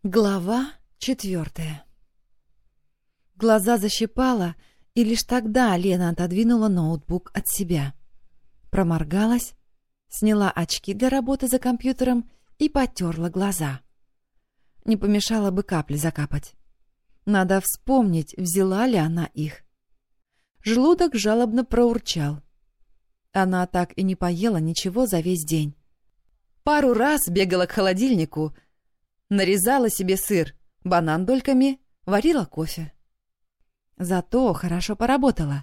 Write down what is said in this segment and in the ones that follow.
Глава 4. Глаза защипала, и лишь тогда Лена отодвинула ноутбук от себя. Проморгалась, сняла очки для работы за компьютером и потерла глаза. Не помешало бы капли закапать. Надо вспомнить, взяла ли она их. Желудок жалобно проурчал. Она так и не поела ничего за весь день. Пару раз бегала к холодильнику, нарезала себе сыр, банан дольками, варила кофе. Зато хорошо поработала.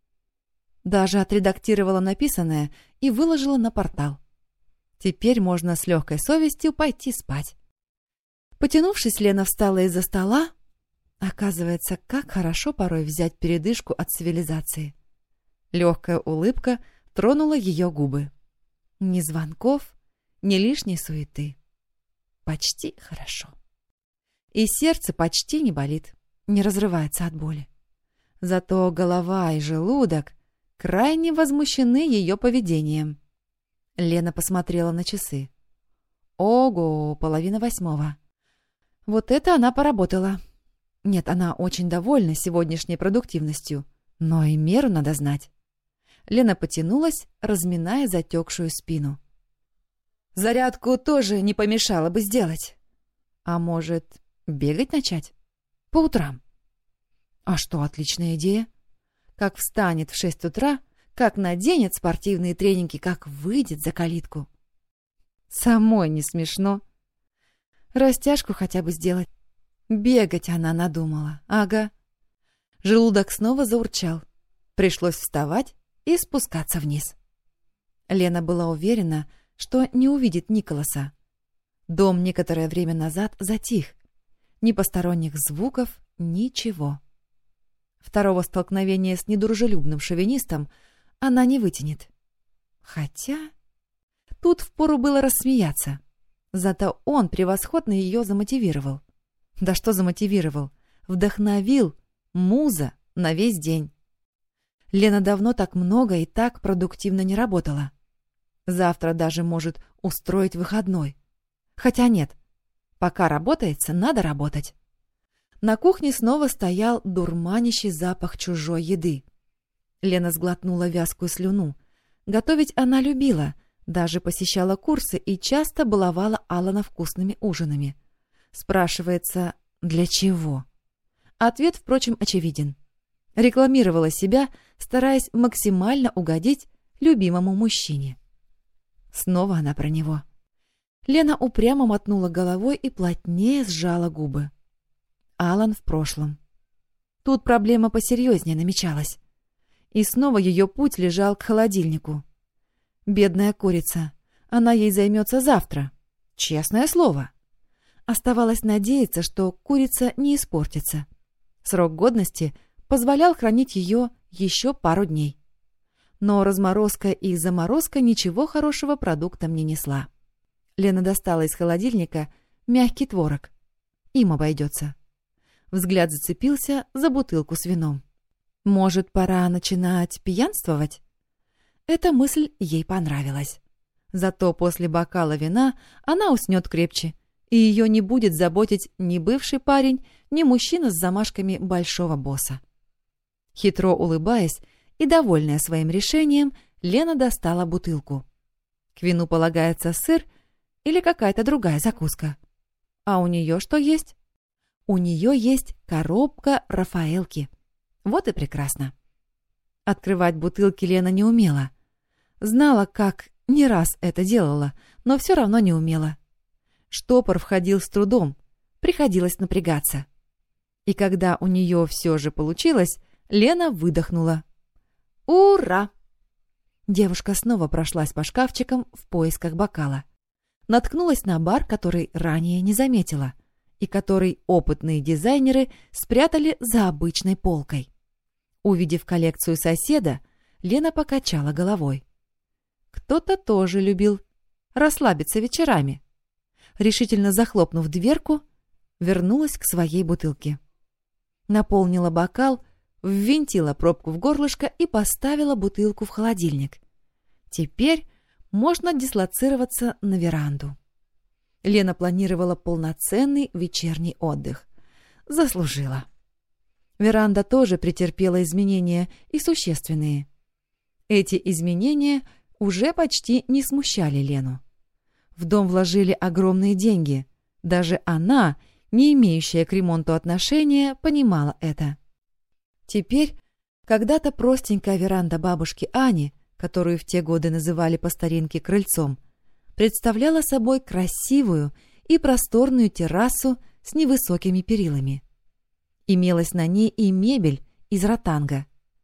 Даже отредактировала написанное и выложила на портал. Теперь можно с легкой совестью пойти спать. Потянувшись, Лена встала из-за стола. Оказывается, как хорошо порой взять передышку от цивилизации. Легкая улыбка тронула ее губы. Ни звонков, ни лишней суеты. Почти хорошо. И сердце почти не болит, не разрывается от боли. Зато голова и желудок крайне возмущены ее поведением. Лена посмотрела на часы. Ого, 7:30. Вот это она поработала. Нет, она очень довольна сегодняшней продуктивностью, но и меру надо знать. Лена потянулась, разминая затекшую спину. Зарядку тоже не помешало бы сделать. А может, бегать начать? По утрам. А что, отличная идея. Как встанет в 6 утра, как наденет спортивные тренинги, как выйдет за калитку. Самой не смешно. Растяжку хотя бы сделать. Бегать она надумала. Ага. Желудок снова заурчал. Пришлось вставать и спускаться вниз. Лена была уверена, что не увидит Николаса. Дом некоторое время назад затих. Ни посторонних звуков, ничего. Второго столкновения с недружелюбным шовинистом она не вытянет. Хотя... Тут впору было рассмеяться. Зато он превосходно ее замотивировал. Да что замотивировал? Вдохновил. Муза на весь день. Лена давно так много и так продуктивно не работала. Завтра даже может устроить выходной. Хотя нет, пока работается, надо работать. На кухне снова стоял дурманящий запах чужой еды. Лена сглотнула вязкую слюну. Готовить она любила, даже посещала курсы и часто баловала Алана вкусными ужинами. Спрашивается, для чего? Ответ, впрочем, очевиден. Рекламировала себя, стараясь максимально угодить любимому мужчине. Снова она про него. Лена упрямо мотнула головой и плотнее сжала губы. Алан в прошлом. Тут проблема посерьезнее намечалась. И снова ее путь лежал к холодильнику. Бедная курица. Она ей займется завтра. Честное слово. Оставалось надеяться, что курица не испортится. Срок годности позволял хранить ее еще пару дней. Но разморозка и заморозка ничего хорошего продуктам не несла. Лена достала из холодильника мягкий творог. Им обойдется. Взгляд зацепился за бутылку с вином. Может, пора начинать пьянствовать? Эта мысль ей понравилась. Зато после бокала вина она уснет крепче, и ее не будет заботить ни бывший парень, ни мужчина с замашками большого босса. Хитро улыбаясь и довольная своим решением, Лена достала бутылку. К вину полагается сыр или какая-то другая закуска. А у нее что есть? У нее есть коробка Рафаэлки. Вот и прекрасно. Открывать бутылки Лена не умела. Знала, как не раз это делала, но все равно не умела. Штопор входил с трудом, приходилось напрягаться. И когда у нее все же получилось, Лена выдохнула. «Ура!» Девушка снова прошлась по шкафчикам в поисках бокала. Наткнулась на бар, который ранее не заметила, и который опытные дизайнеры спрятали за обычной полкой. Увидев коллекцию соседа, Лена покачала головой. Кто-то тоже любил расслабиться вечерами. Решительно захлопнув дверку, вернулась к своей бутылке. Наполнила бокал, ввинтила пробку в горлышко и поставила бутылку в холодильник. Теперь можно дислоцироваться на веранду. Лена планировала полноценный вечерний отдых. Заслужила. Веранда тоже претерпела изменения, и существенные. Эти изменения уже почти не смущали Лену. В дом вложили огромные деньги. Даже она, не имеющая к ремонту отношения, понимала это. Теперь когда-то простенькая веранда бабушки Ани, которую в те годы называли по старинке крыльцом, представляла собой красивую и просторную террасу с невысокими перилами. Имелась на ней и мебель из ротанга.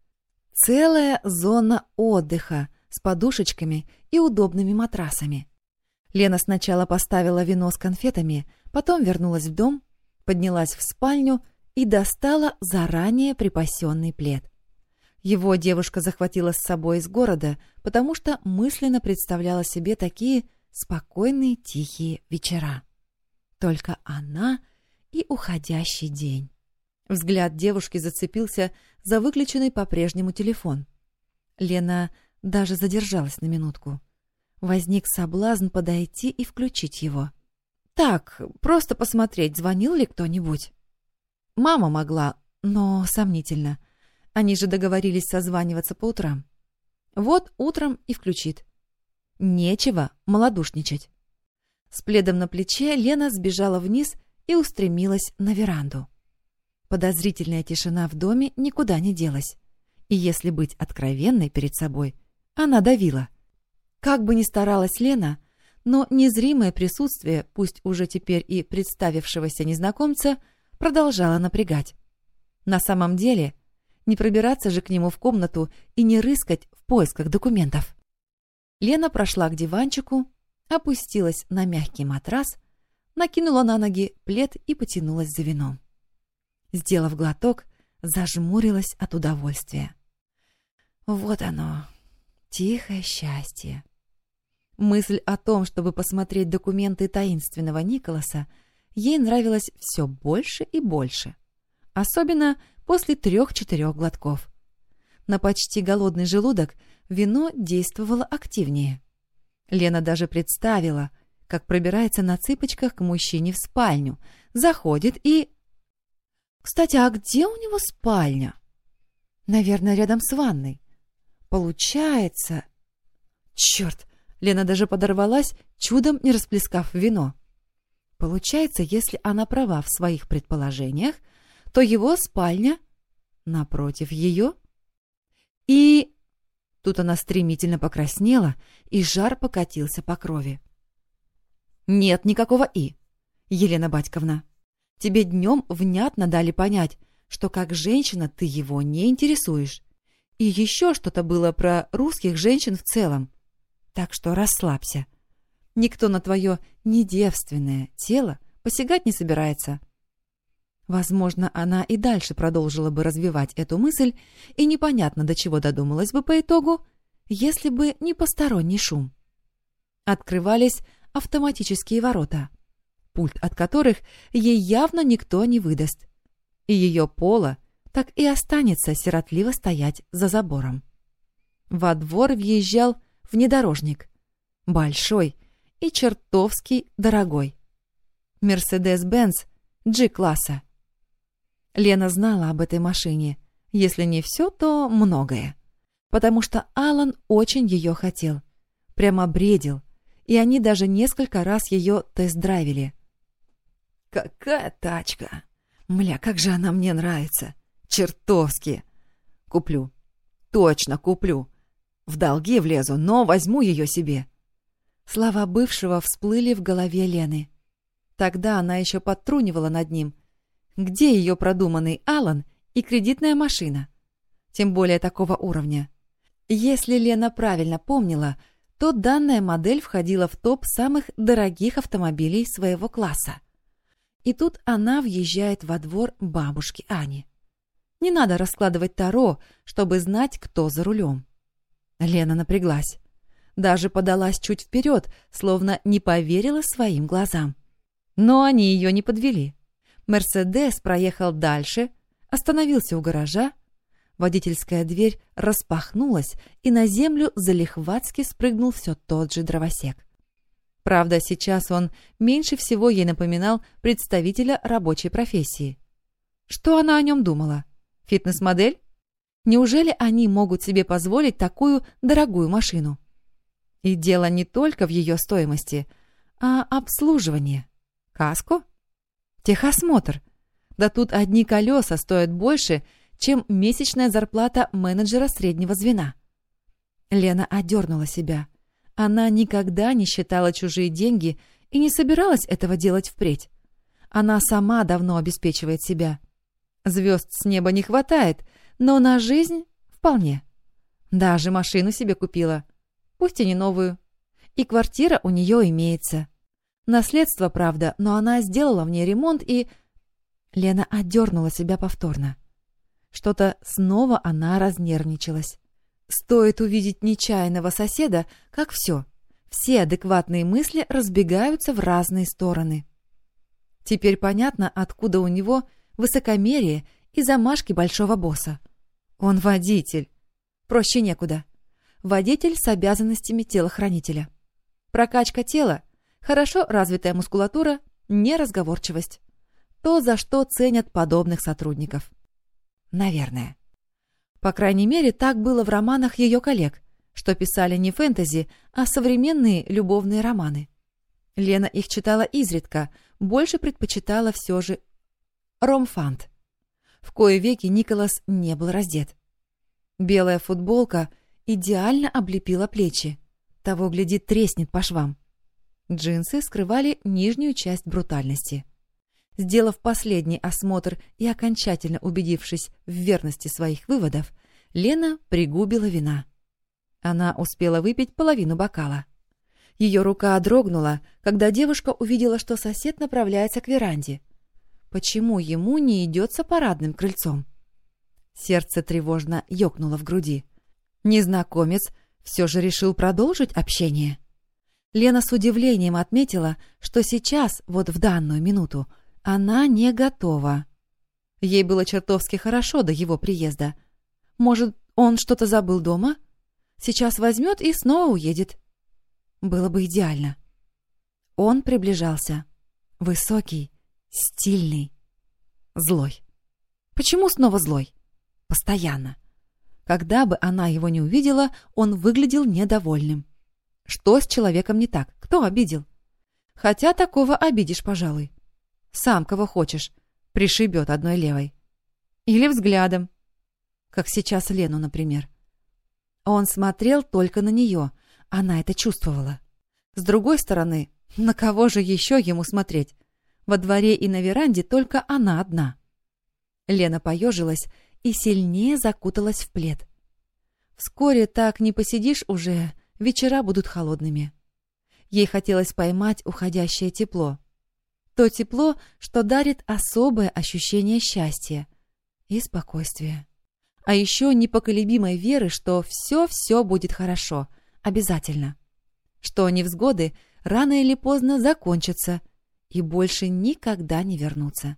Целая зона отдыха с подушечками и удобными матрасами. Лена сначала поставила вино с конфетами, потом вернулась в дом, поднялась в спальню и достала заранее припасенный плед. Его девушка захватила с собой из города, потому что мысленно представляла себе такие спокойные тихие вечера. Только она и уходящий день. Взгляд девушки зацепился за выключенный по-прежнему телефон. Лена даже задержалась на минутку. Возник соблазн подойти и включить его. Так, просто посмотреть, звонил ли кто-нибудь. Мама могла, но сомнительно. Они же договорились созваниваться по утрам. Вот утром и включит. Нечего малодушничать. С пледом на плече Лена сбежала вниз и устремилась на веранду. Подозрительная тишина в доме никуда не делась. И если быть откровенной перед собой, она давила. Как бы ни старалась Лена, но незримое присутствие, пусть уже теперь и представившегося незнакомца, продолжало напрягать. На самом деле, не пробираться же к нему в комнату и не рыскать в поисках документов. Лена прошла к диванчику, опустилась на мягкий матрас, накинула на ноги плед и потянулась за вином. Сделав глоток, зажмурилась от удовольствия. Вот оно, тихое счастье. Мысль о том, чтобы посмотреть документы таинственного Николаса, ей нравилась все больше и больше. Особенно после 3-4 глотков. На почти голодный желудок вино действовало активнее. Лена даже представила, как пробирается на цыпочках к мужчине в спальню, заходит и... Кстати, а где у него спальня? Наверное, рядом с ванной. Получается... Черт! Лена даже подорвалась, чудом не расплескав вино. Получается, если она права в своих предположениях, то его спальня напротив ее. И... Тут она стремительно покраснела, и жар покатился по крови. Нет никакого «и». Елена Батьковна, тебе днем внятно дали понять, что как женщина ты его не интересуешь. И еще что-то было про русских женщин в целом. Так что расслабься. Никто на твое недевственное тело посягать не собирается. Возможно, она и дальше продолжила бы развивать эту мысль, и непонятно, до чего додумалась бы по итогу, если бы не посторонний шум. Открывались автоматические ворота, пульт от которых ей явно никто не выдаст, и ее Пола так и останется сиротливо стоять за забором. Во двор въезжал внедорожник, большой и чертовски дорогой. Мерседес-Бенц G-класса. Лена знала об этой машине, если не все, то многое, потому что Алан очень ее хотел, прямо бредил, и они даже несколько раз ее тест-драйвили. «Какая тачка! Мля, как же она мне нравится! Чертовски! Куплю! Точно куплю! В долги влезу, но возьму ее себе!» Слова бывшего всплыли в голове Лены. Тогда она еще подтрунивала над ним. Где ее продуманный Алан и кредитная машина? Тем более такого уровня. Если Лена правильно помнила, то данная модель входила в топ самых дорогих автомобилей своего класса. И тут она въезжает во двор бабушки Ани. Не надо раскладывать таро, чтобы знать, кто за рулем. Лена напряглась. Даже подалась чуть вперед, словно не поверила своим глазам. Но они ее не подвели. «Мерседес» проехал дальше, остановился у гаража. Водительская дверь распахнулась, и на землю залихватски спрыгнул все тот же дровосек. Правда, сейчас он меньше всего ей напоминал представителя рабочей профессии. Что она о нем думала? Фитнес-модель? Неужели они могут себе позволить такую дорогую машину? И дело не только в ее стоимости, а обслуживание. Каско? Техосмотр. Да тут одни колеса стоят больше, чем месячная зарплата менеджера среднего звена. Лена одернула себя. Она никогда не считала чужие деньги и не собиралась этого делать впредь. Она сама давно обеспечивает себя. Звезд с неба не хватает, но на жизнь вполне. Даже машину себе купила, пусть и не новую. И квартира у нее имеется. Наследство, правда, но она сделала в ней ремонт и... Лена одернула себя повторно. Что-то снова она разнервничалась. Стоит увидеть нечаянного соседа, как все адекватные мысли разбегаются в разные стороны. Теперь понятно, откуда у него высокомерие и замашки большого босса. Он водитель. Проще некуда. Водитель с обязанностями телохранителя. Прокачка тела, хорошо развитая мускулатура, неразговорчивость. То, за что ценят подобных сотрудников. Наверное. По крайней мере, так было в романах ее коллег, что писали не фэнтези, а современные любовные романы. Лена их читала изредка, больше предпочитала все же ромфант. В кои веки Николас не был раздет. Белая футболка идеально облепила плечи. Того, гляди, треснет по швам. Джинсы скрывали нижнюю часть брутальности. Сделав последний осмотр и окончательно убедившись в верности своих выводов, Лена пригубила вина. Она успела выпить половину бокала. Ее рука дрогнула, когда девушка увидела, что сосед направляется к веранде. Почему ему не идется парадным крыльцом? Сердце тревожно ёкнуло в груди. Незнакомец все же решил продолжить общение. Лена с удивлением отметила, что сейчас, вот в данную минуту, она не готова. Ей было чертовски хорошо до его приезда. Может, он что-то забыл дома? Сейчас возьмет и снова уедет. Было бы идеально. Он приближался. Высокий, стильный, злой. Почему снова злой? Постоянно. Когда бы она его не увидела, он выглядел недовольным. Что с человеком не так? Кто обидел? Хотя такого обидишь, пожалуй. Сам кого хочешь, пришибет одной левой. Или взглядом, как сейчас Лену, например. Он смотрел только на нее, она это чувствовала. С другой стороны, на кого же еще ему смотреть? Во дворе и на веранде только она одна. Лена поежилась и сильнее закуталась в плед. Вскоре так не посидишь уже, вечера будут холодными. Ей хотелось поймать уходящее тепло. То тепло, что дарит особое ощущение счастья и спокойствия. А еще непоколебимой веры, что все будет хорошо, обязательно. Что невзгоды рано или поздно закончатся и больше никогда не вернутся.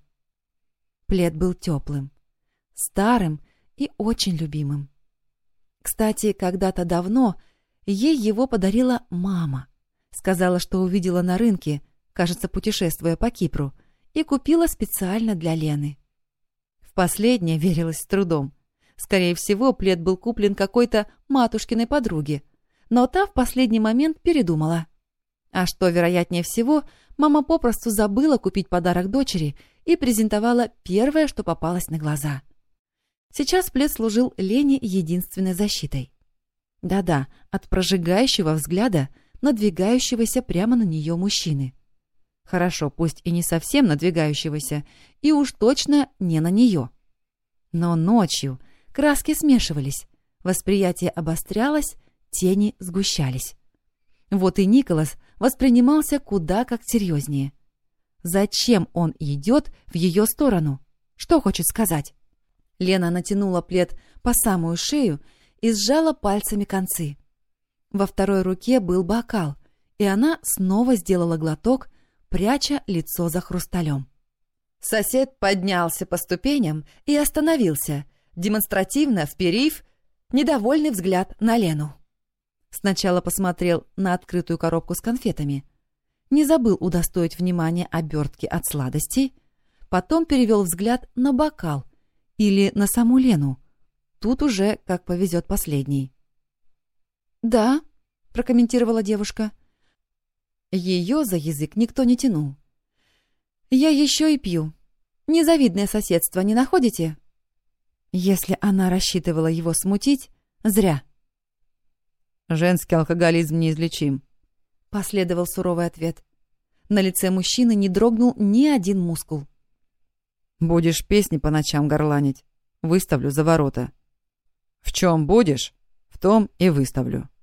Плед был теплым, старым и очень любимым. Кстати, когда-то давно ей его подарила мама. Сказала, что увидела на рынке, кажется, путешествуя по Кипру, и купила специально для Лены. В последнее верилось с трудом. Скорее всего, плед был куплен какой-то матушкиной подруге, но та в последний момент передумала. А что, вероятнее всего, мама попросту забыла купить подарок дочери и презентовала первое, что попалось на глаза. Сейчас плед служил Лене единственной защитой. Да-да, от прожигающего взгляда, надвигающегося прямо на нее мужчины. Хорошо, пусть и не совсем надвигающегося, и уж точно не на нее. Но ночью краски смешивались, восприятие обострялось, тени сгущались. Вот и Николас воспринимался куда как серьезнее. Зачем он идет в ее сторону? Что хочет сказать? Лена натянула плед по самую шею и сжала пальцами концы. Во второй руке был бокал, и она снова сделала глоток, пряча лицо за хрусталем. Сосед поднялся по ступеням и остановился, демонстративно вперив недовольный взгляд на Лену. Сначала посмотрел на открытую коробку с конфетами, не забыл удостоить внимания обертки от сладостей, потом перевел взгляд на бокал или на саму Лену. Тут уже как повезет последней. «Да», — прокомментировала девушка. Ее за язык никто не тянул. «Я еще и пью. Незавидное соседство, не находите?» Если она рассчитывала его смутить, зря. «Женский алкоголизм неизлечим», — последовал суровый ответ. На лице мужчины не дрогнул ни один мускул. «Будешь песни по ночам горланить, выставлю за ворота. В чем будешь, в том и выставлю».